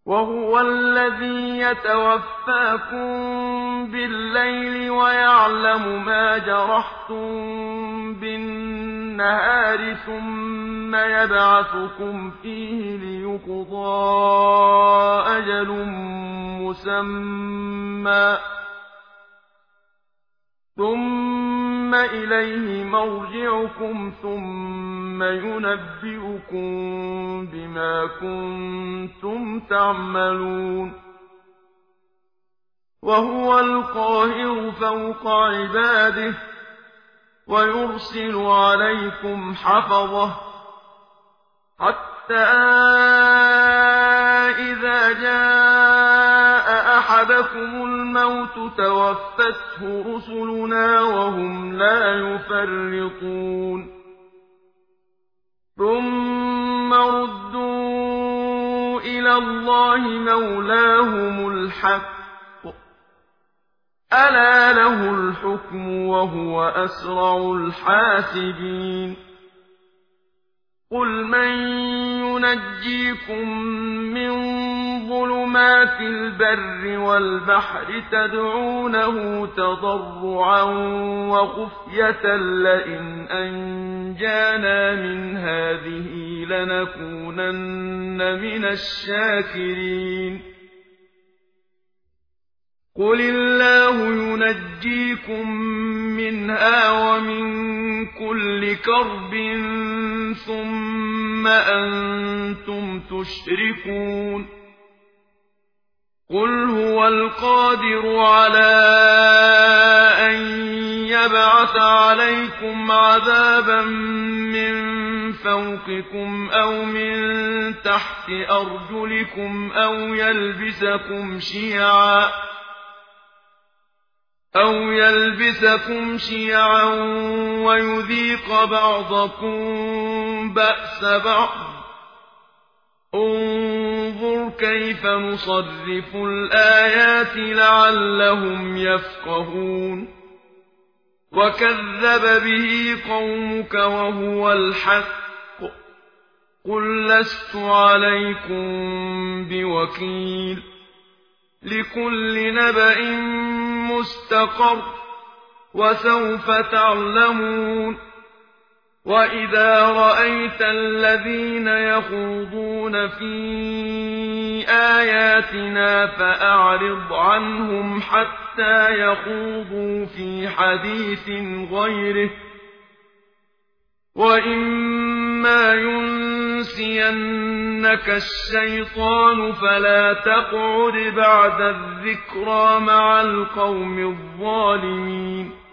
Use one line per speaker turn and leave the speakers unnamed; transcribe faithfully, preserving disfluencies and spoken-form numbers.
وهو الذي يتوفاكم بالليل ويعلم ما جرحتم بالنهار ثم يبعثكم فيه ليقضى أجل مسمى ثم إليه مرجعكم ثم ينبئكم بما كنتم تعملون وهو القاهر فوق عباده ويرسل عليكم حفظه حتى إذا جاء أحدكم الموت توفته رسلنا وهم لا يفرطون ثم ردوا إلى الله مولاهم الحق ألا له الحكم وهو أسرع الحاسبين قل من ينجيكم من ظلمات البر والبحر تدعونه تضرعا وخفية لئن أنجانا من هذه لنكونن من الشاكرين قل الله ينجيكم منها ومن كل كرب ثم أنتم تشركون قل هو القادر على أن يبعث عليكم عذابا من فوقكم أو من تحت أرجلكم أو يلبسكم شيعا أو يلبسكم شيعا ويذيق بعضكم بأس بعض انظر كيف نصرف الآيات لعلهم يفقهون وكذب به قومك وهو الحق قل لست عليكم بوكيل لكل نبأ مستقر وسوف تعلمون وإذا رأيت الذين يخوضون في آياتنا فأعرض عنهم حتى يخوضوا في حديث غيره وإما ينسينك الشيطان فلا تقعد بعد الذكرى مع القوم الظالمين